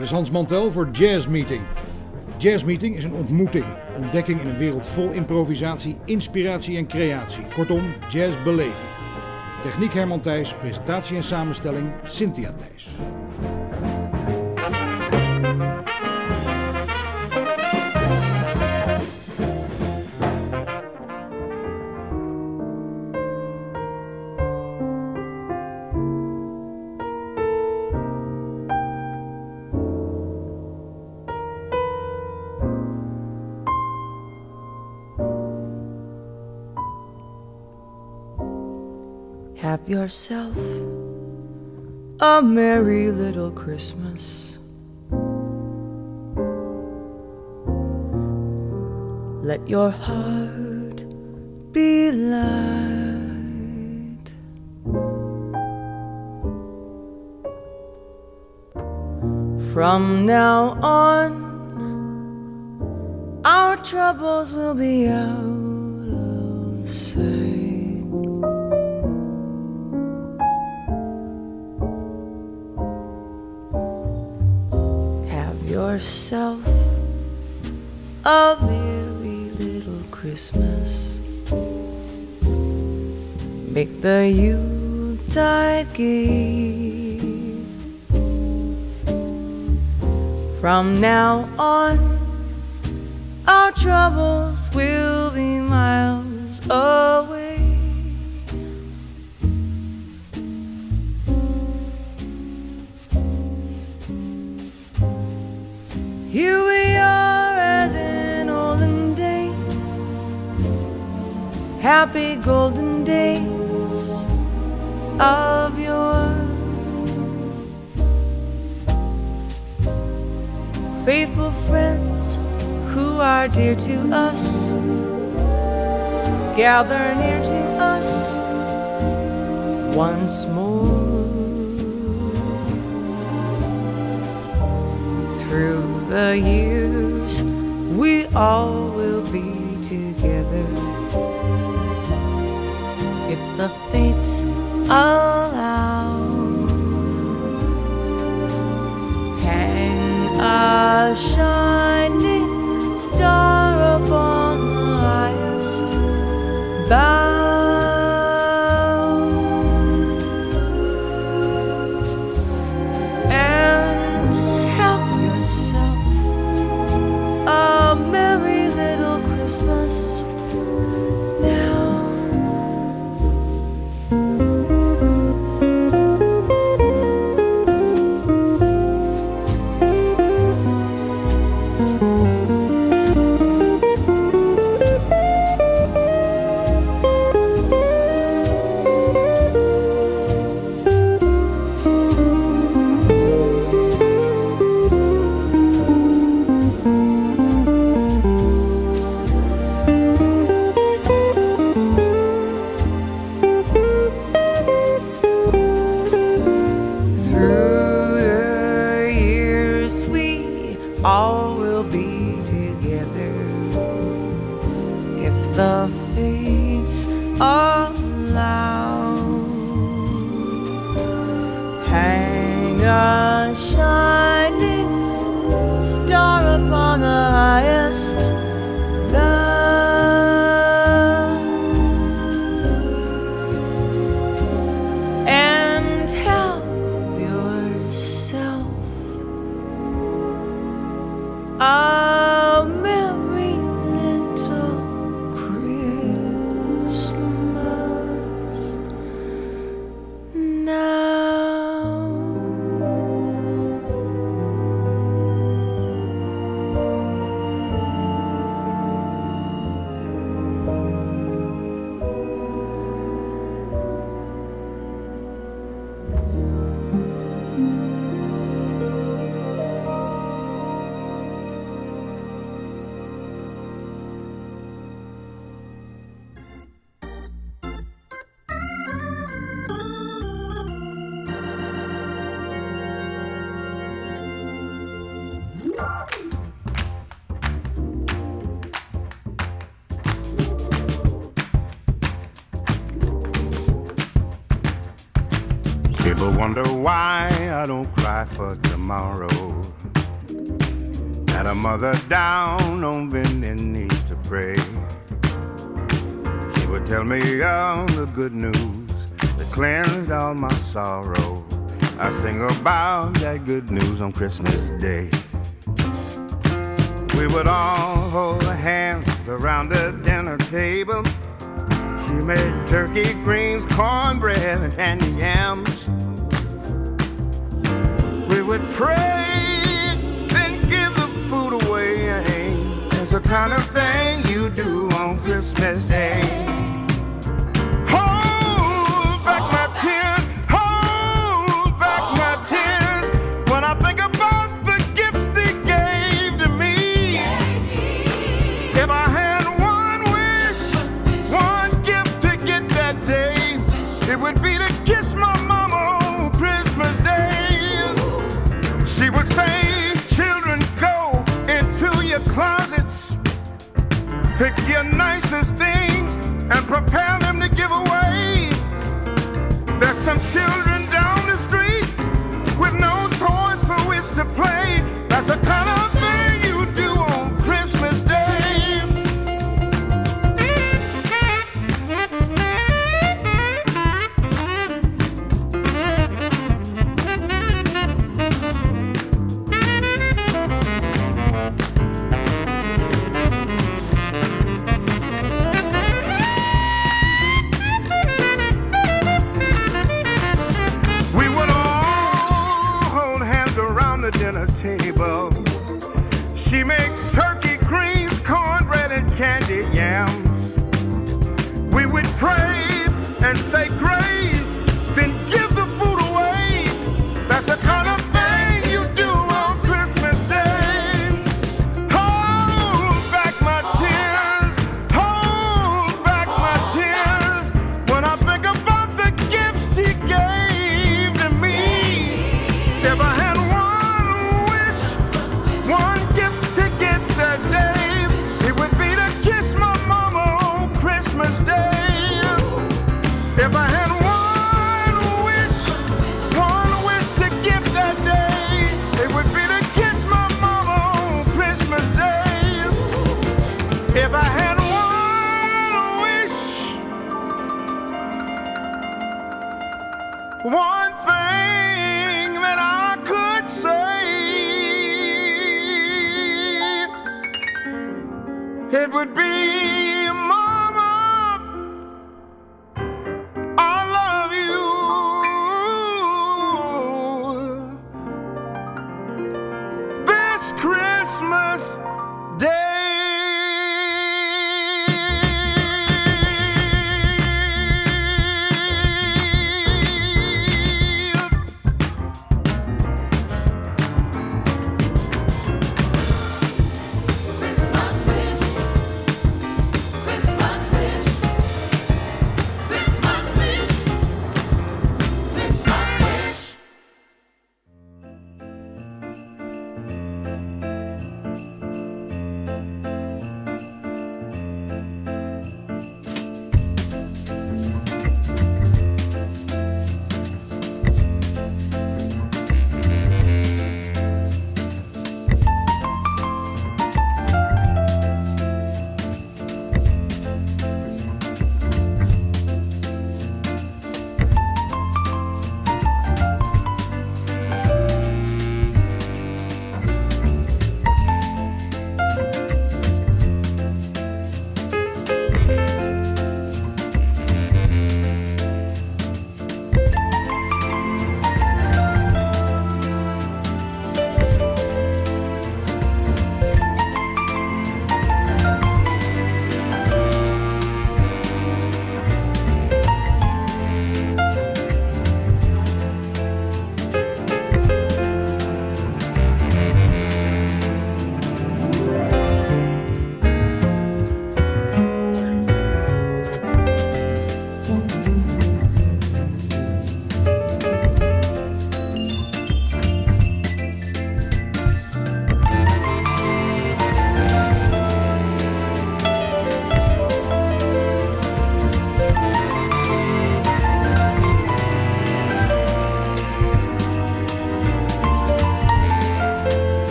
Dit is Hans Mantel voor Jazz Meeting. Jazz Meeting is een ontmoeting, ontdekking in een wereld vol improvisatie, inspiratie en creatie. Kortom, jazz beleven. Techniek Herman Thijs, presentatie en samenstelling Cynthia Thijs. Have yourself a merry little Christmas. Let your heart be light. From now on, our troubles will be out of sight. Yourself a merry little Christmas. Make the Yuletide gay. From now on, our troubles will be miles away. Here we are as in olden days, happy golden days of yore. Faithful friends who are dear to us, gather near to us once more. Through the years, we all will be together, if the fates allow. Hang a shining star upon the highest bough. Christmas now. All will be together if the fates allow. Hang a shining star upon the highest bough, and help yourself a merry little Christmas now. Ever wonder why I don't cry for tomorrow? Had a mother down on bending knees to pray. She would tell me all the good news that cleansed all my sorrow. I sing about that good news on Christmas Day. We would all hold hands around the dinner table. She made turkey, greens, cornbread, and candy yams. We would pray, then give the food away. It's the kind of thing you do on Christmas Day. Hold back my tears, hold back my tears, when I think about the gifts he gave to me. If I had one wish, one gift to get that day, it would be to kiss my mama on Christmas Day. She would say, children, go into your closets, pick your nicest things and prepare them to give away. There's some children down the street with no toys for which to play. That's the kind of thing you do on Christmas Day. Dinner table. She makes turkey, greens, cornbread, and candy yams. We would pray and say grace, then give the food away. That's the kind of thing you do on Christmas Day. Hold back my tears, hold back my tears, when I think about the gifts he gave to me. If I had one gift to get that day, it would be to kiss my mama on Christmas Day. If I had one wish to give that day, it would be to kiss my mama on Christmas Day. If I had one wish, one thing that I could say, it would be, Mama, I love you this Christmas Day.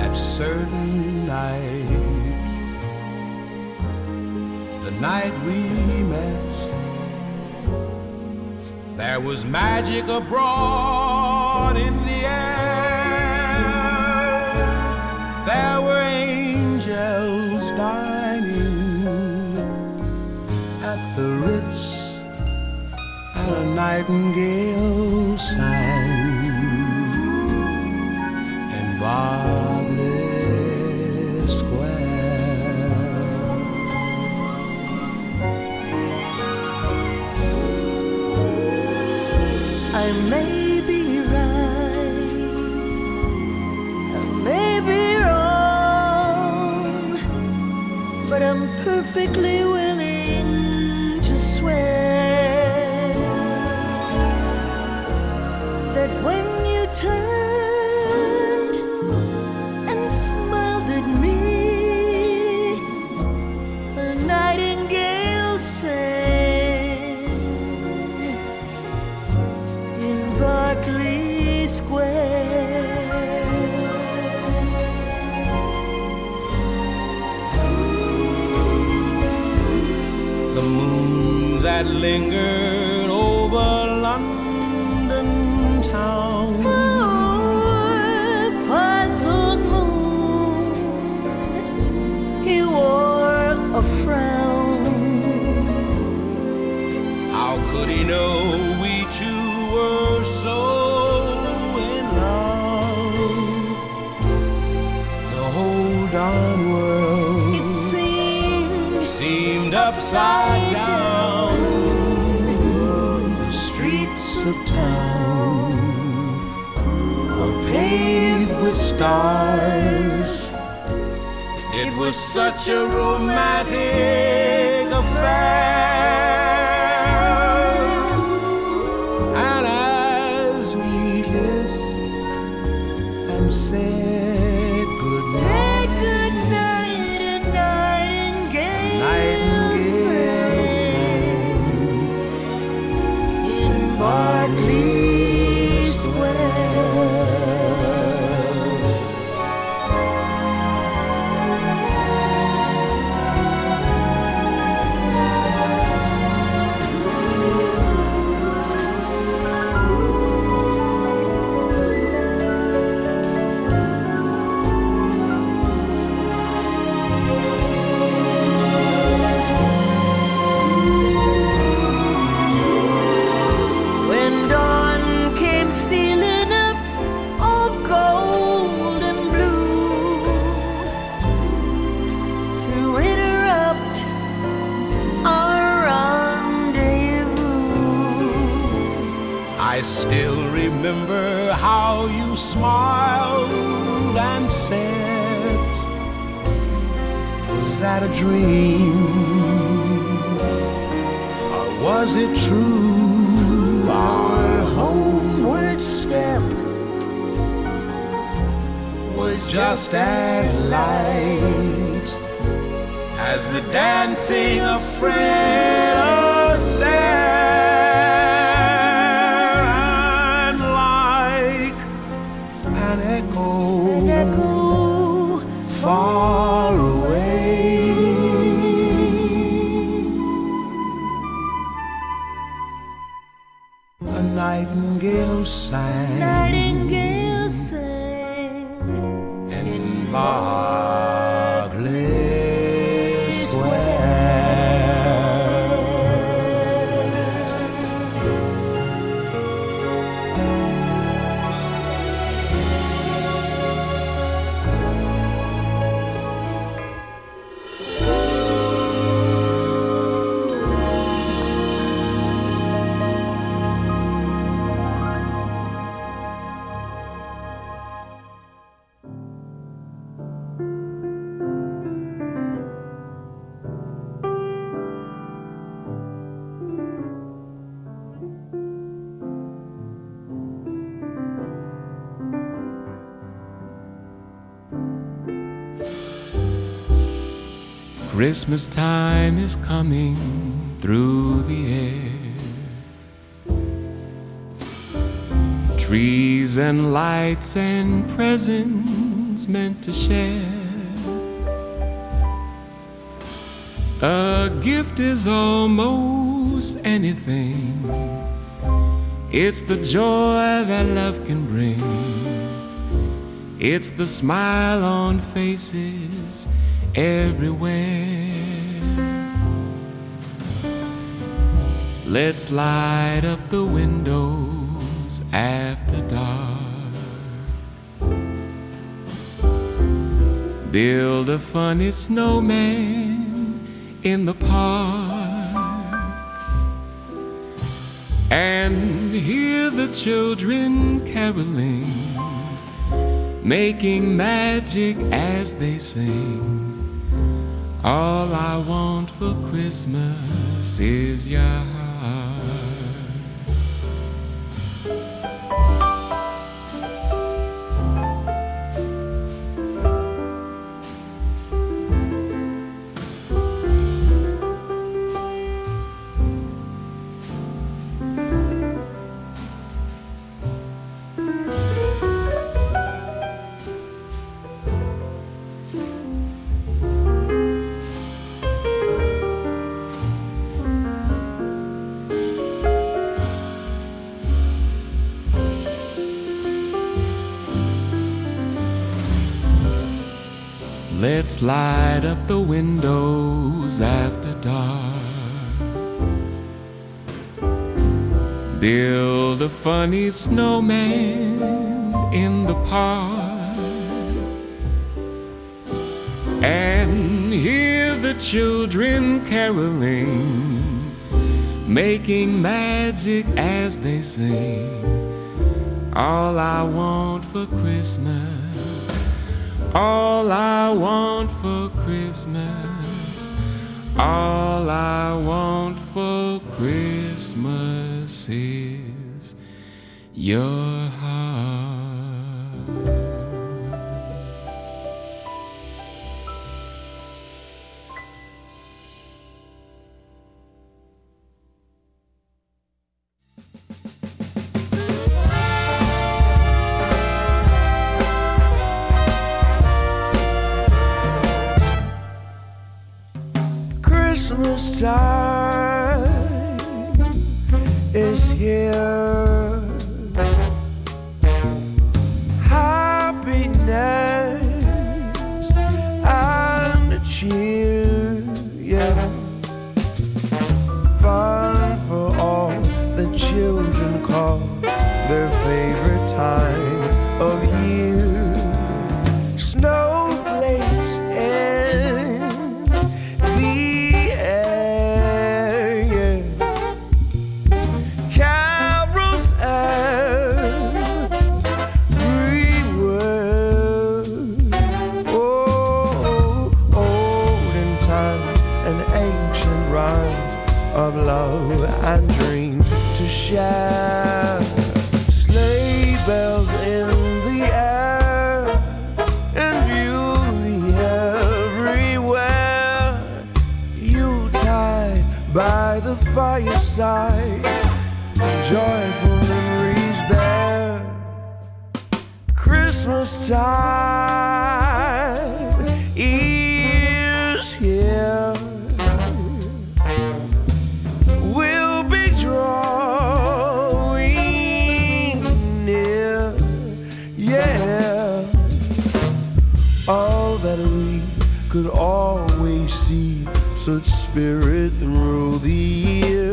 that certain night, the night we met, there was magic abroad in the air. There were angels dining at the Ritz, and a nightingale sang in Berkeley Square. I may be right, I may be wrong, but I'm perfectly willing to swear that when you turned and smiled at me, a nightingale sang in Berkeley Square. The moon that lingered over London town, Poor puzzled moon, he wore a frown. how could he know we two were so in love? The whole darn world It seemed upside down. The streets of town were paved with stars. It was such a romantic affair. And as we kissed and said goodnight, said goodnight, and nightingale sang in Berkeley Square. When dawn came stealing up, all gold and blue, to interrupt our rendezvous, I still remember how you smiled and said, was that a dream? Or was it true? Our homeward step was just as light as the dancing of Fred Astaire, and like an echo far away, a nightingale sang nightingale sang in Berkeley Square. Christmas time is coming through the air. Trees and lights and presents one's meant to share. A gift is almost anything. It's the joy that love can bring. It's the smile on faces everywhere. Let's light up the windows after dark. Build a funny snowman in the park and hear the children caroling, making magic as they sing. All I want for Christmas is your heart. Let's light up the windows after dark. Build a funny snowman in the park and hear the children caroling, making magic as they sing. All I want for Christmas, all I want for Christmas, all I want for Christmas is your heart. Christmas time is here. Happiness and cheer, yeah. Fun for all the children call their favorite time of year. Snowflakes in the air, yeah. Carols everywhere. Oh, olden time and ancient rhymes of love and dreams to share. Sleigh bells in the air and beauty everywhere. Yuletide by the fireside, joyful memories there. Christmas time is here. We'll be drawing near, yeah. All that we could always see, such spirit through the year.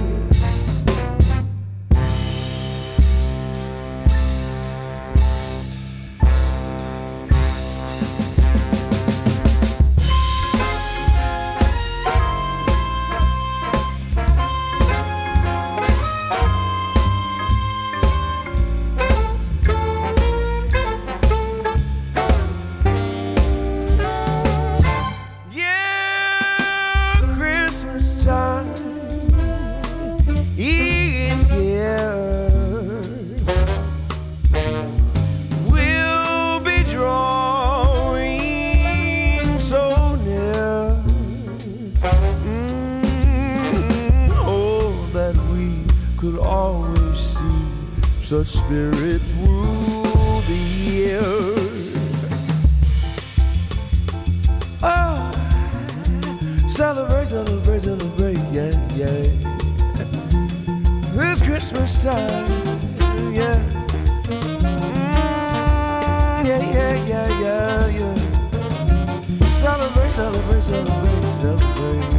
Yeah, Christmas time is here. We'll be drawing so near. Oh, that we could always see such spirit through the year. time, yeah. Yeah. Celebrate, celebrate, celebrate, celebrate.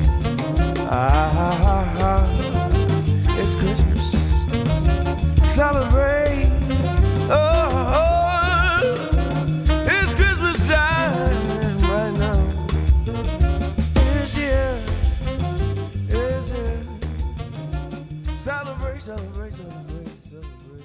It's Christmas. Celebrate. It's Christmas time right now. It's here. Celebrate, celebrate, celebrate, celebrate.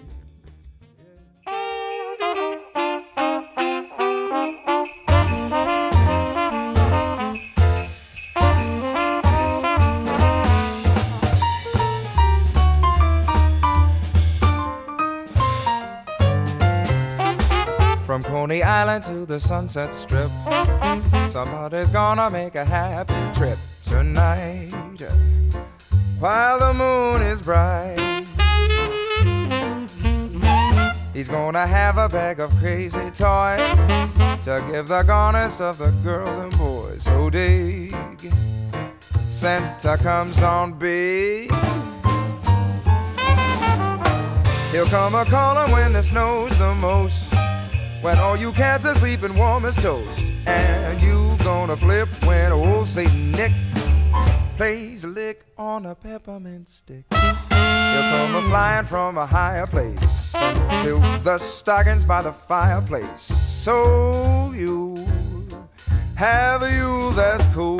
From Coney Island to the Sunset Strip, somebody's gonna make a happy trip tonight while the moon is bright. He's gonna have a bag of crazy toys to give the garnest of the girls and boys. So dig, Santa comes on big. He'll come a-callin' when it snows the most, when all you cats are sleeping warm as toast. And you gonna flip when old Saint Nick plays a lick on a peppermint stick. He'll come a-flying from a higher place and fill the stockings by the fireplace. So you have a Yule that's cool.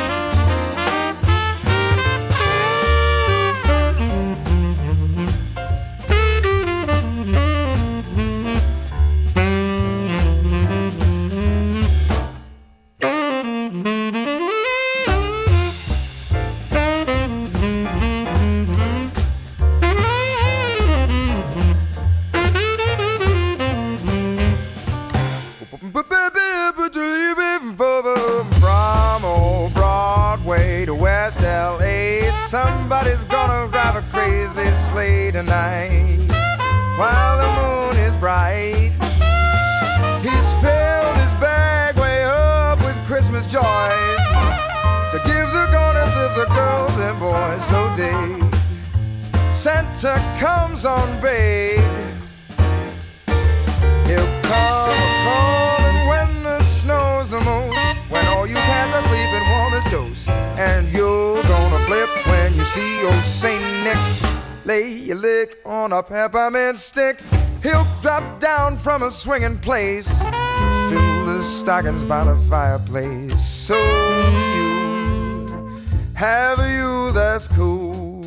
From old Broadway to West L.A., somebody's gonna drive a crazy sleigh tonight while the moon is bright. He's filled his bag way up with Christmas joys to give the garners of the girls and boys. So dig, Santa comes on big. He'll come a-callin' when the snow's the most, when all you cats are sleeping warm as toast. And you're gonna flip when you see old Saint Nick lay your lick on a peppermint stick. He'll drop down from a swinging place, fill the stockings by the fireplace. So you have a Yule that's cool.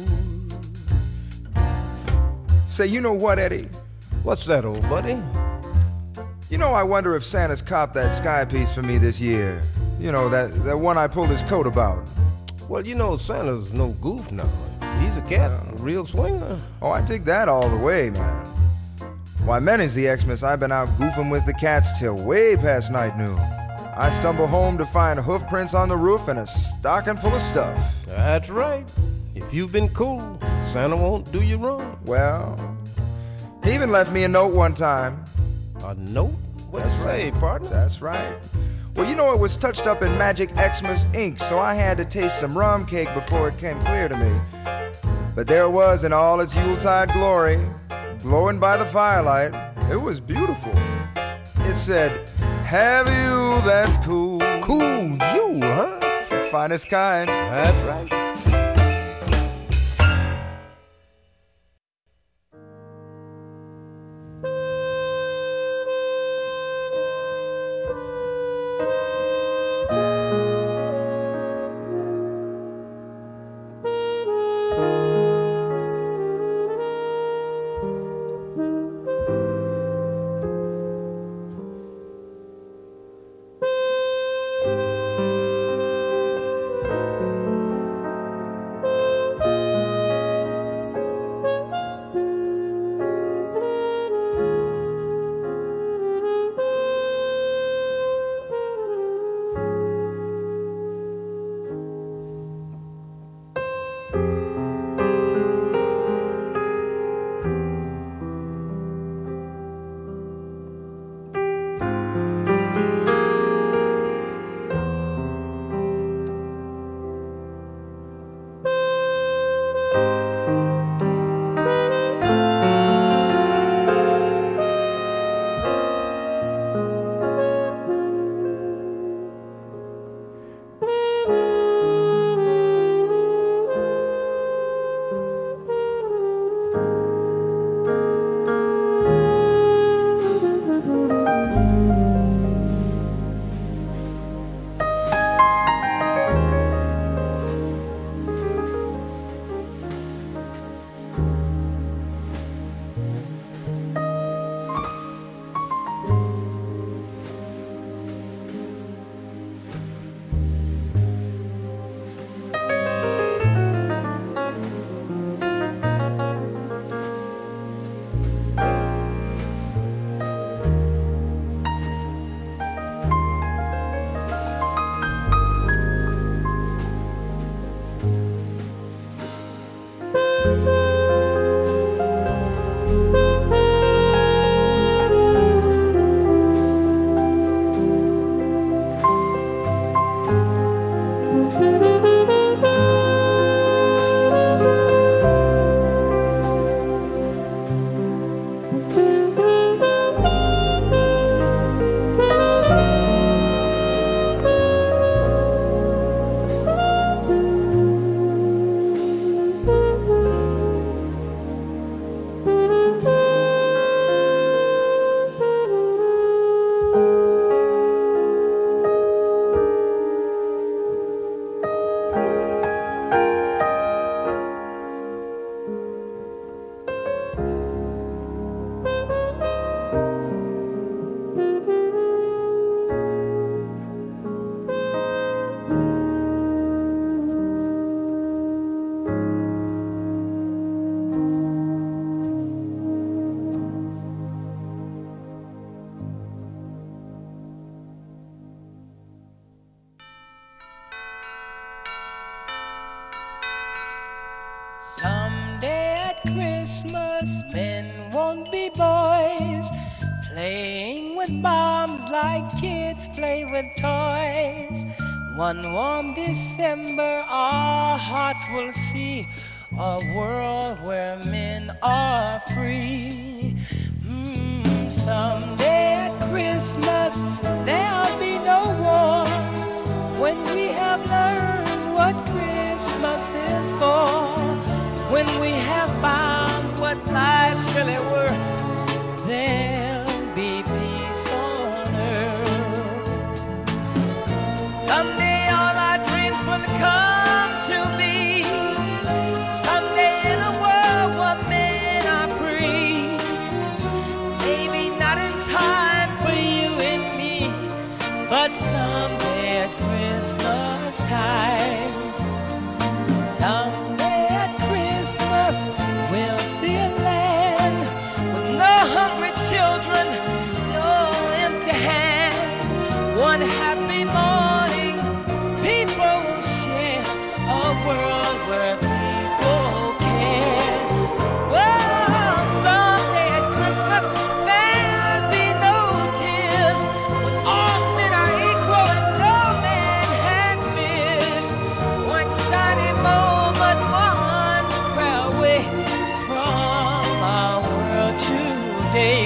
Say, you know what, Eddie? What's that, old buddy? You know, I wonder if Santa's copped that sky piece for me this year. You know, that one I pulled his coat about. Well, you know Santa's no goof now. He's a cat, a real swinger. Oh, I dig that all the way, man. Why, many's the Xmas I've been out goofing with the cats till way past night noon. I stumble home to find hoof prints on the roof and a stocking full of stuff. That's right. If you've been cool, Santa won't do you wrong. Well, he even left me a note one time. A note? What'd you say, partner? That's right. Well, you know, it was touched up in Magic Xmas ink, so I had to taste some rum cake before it came clear to me. But there it was in all its Yuletide glory, glowing by the firelight. It was beautiful. It said, have you that's cool. Cool you, huh? The finest kind. That's right. men won't be boys, playing with bombs like kids play with toys. One warm December, our hearts will see a world where men are free. Someday at Christmas, there'll be no wars, when we have learned what Christmas is for, when we have found what life's really worth, there'll be peace on earth. Someday all our dreams will come to be. Someday in a world where men are free. Maybe not in time for you and me, but someday at Christmas time. Someday at Christmas we'll see a land with no hungry children, no empty hand. One happy morning, people will share a world where people care. Well, someday at Christmas there'll be no tears, when all men are equal and no man has fears. One shiny moment, one prayer away from our world today.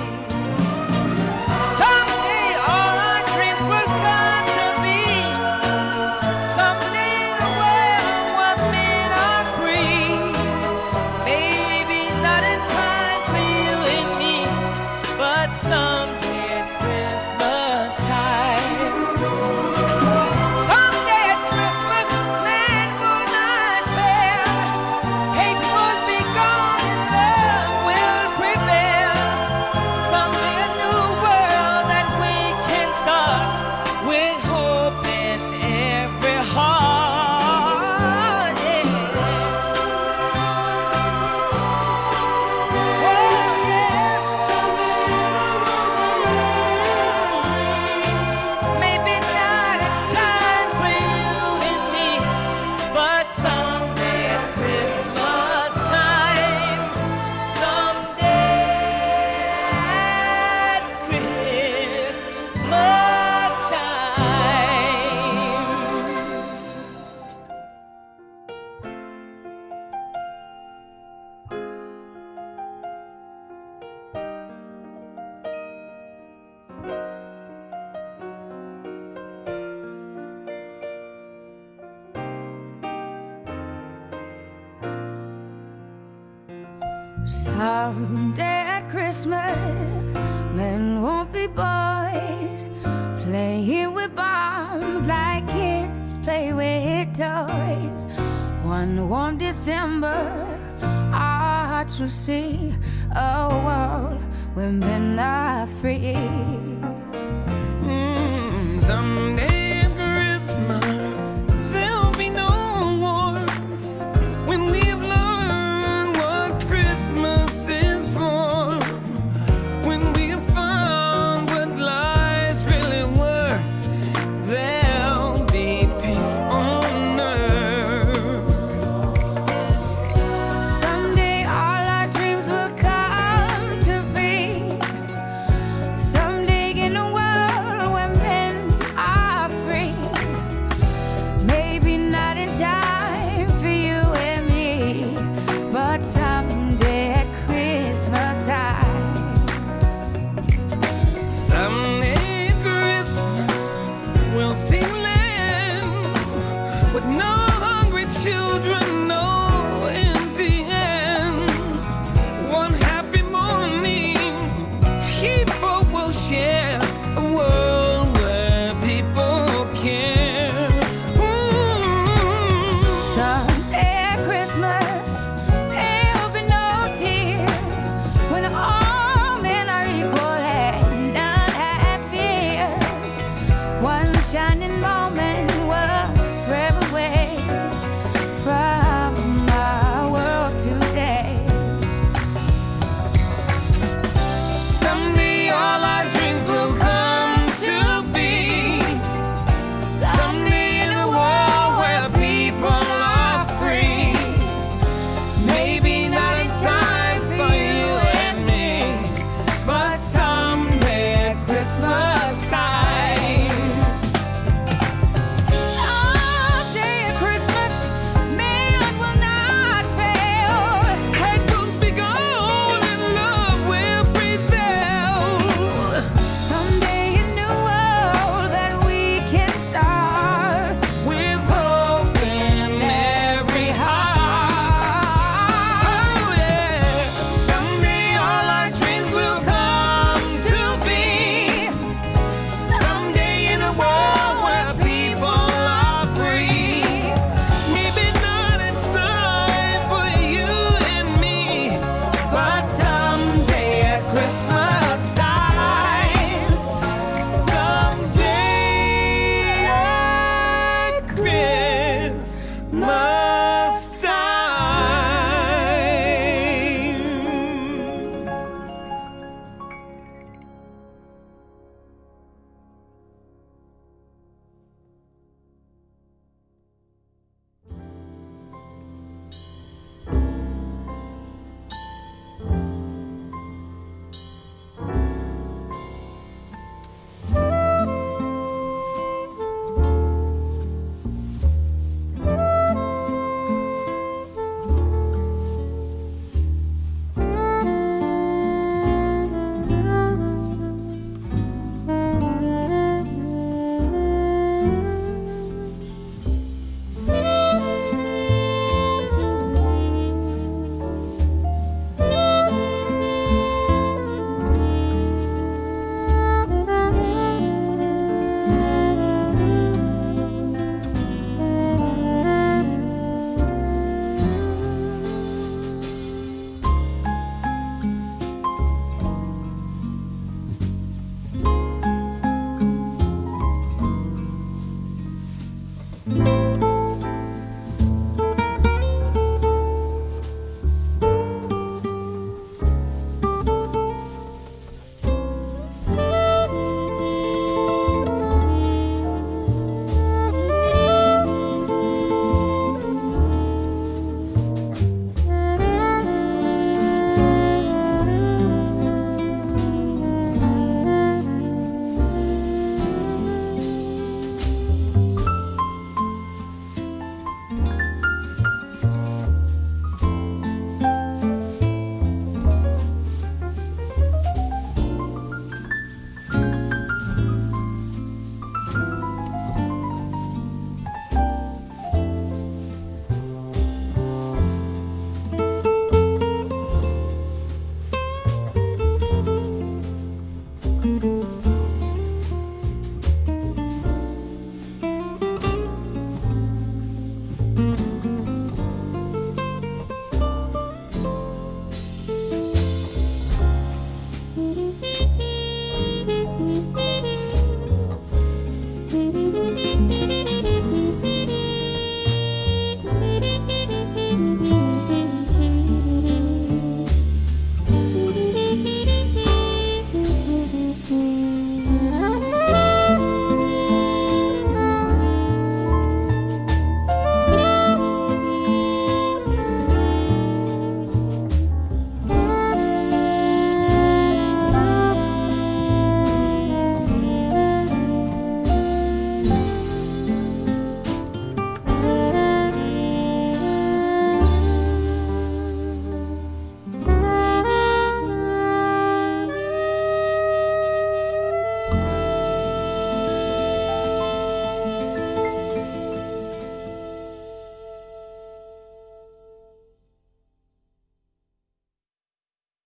Someday all our dreams will come to be. Someday in a world where men are free. Maybe not in time for you and me, but someday at Christmas time. Someday at Christmas, man will not fail. Hate will be gone and love will prevail. Someday a new world that we can start, with hope in every heart. Yeah. Oh, yeah. Maybe not in time for you and me, but someday at Christmas time. Someday at Christmas time. Someday at Christmas, men won't be boys, playing with bombs like kids play with toys. One warm December, our hearts will see a world where men are free. Someday at Christmas, there'll be no wars, when we've learned what Christmas is for, when we've found what life's really worth, there'll be peace on earth. Someday all our dreams will come to be. Someday in a world where men are free. Maybe not in time for you and me, but someday at Christmas time. Someday at Christmas, we'll see land with no hungry children, no empty hand. One happy morning, people will share a world where people care. Someday at Christmas, there'll be no tears, when all men are equal and none have fear. One shining moment will forever away from our world today. Someday all our dreams will come Thank you.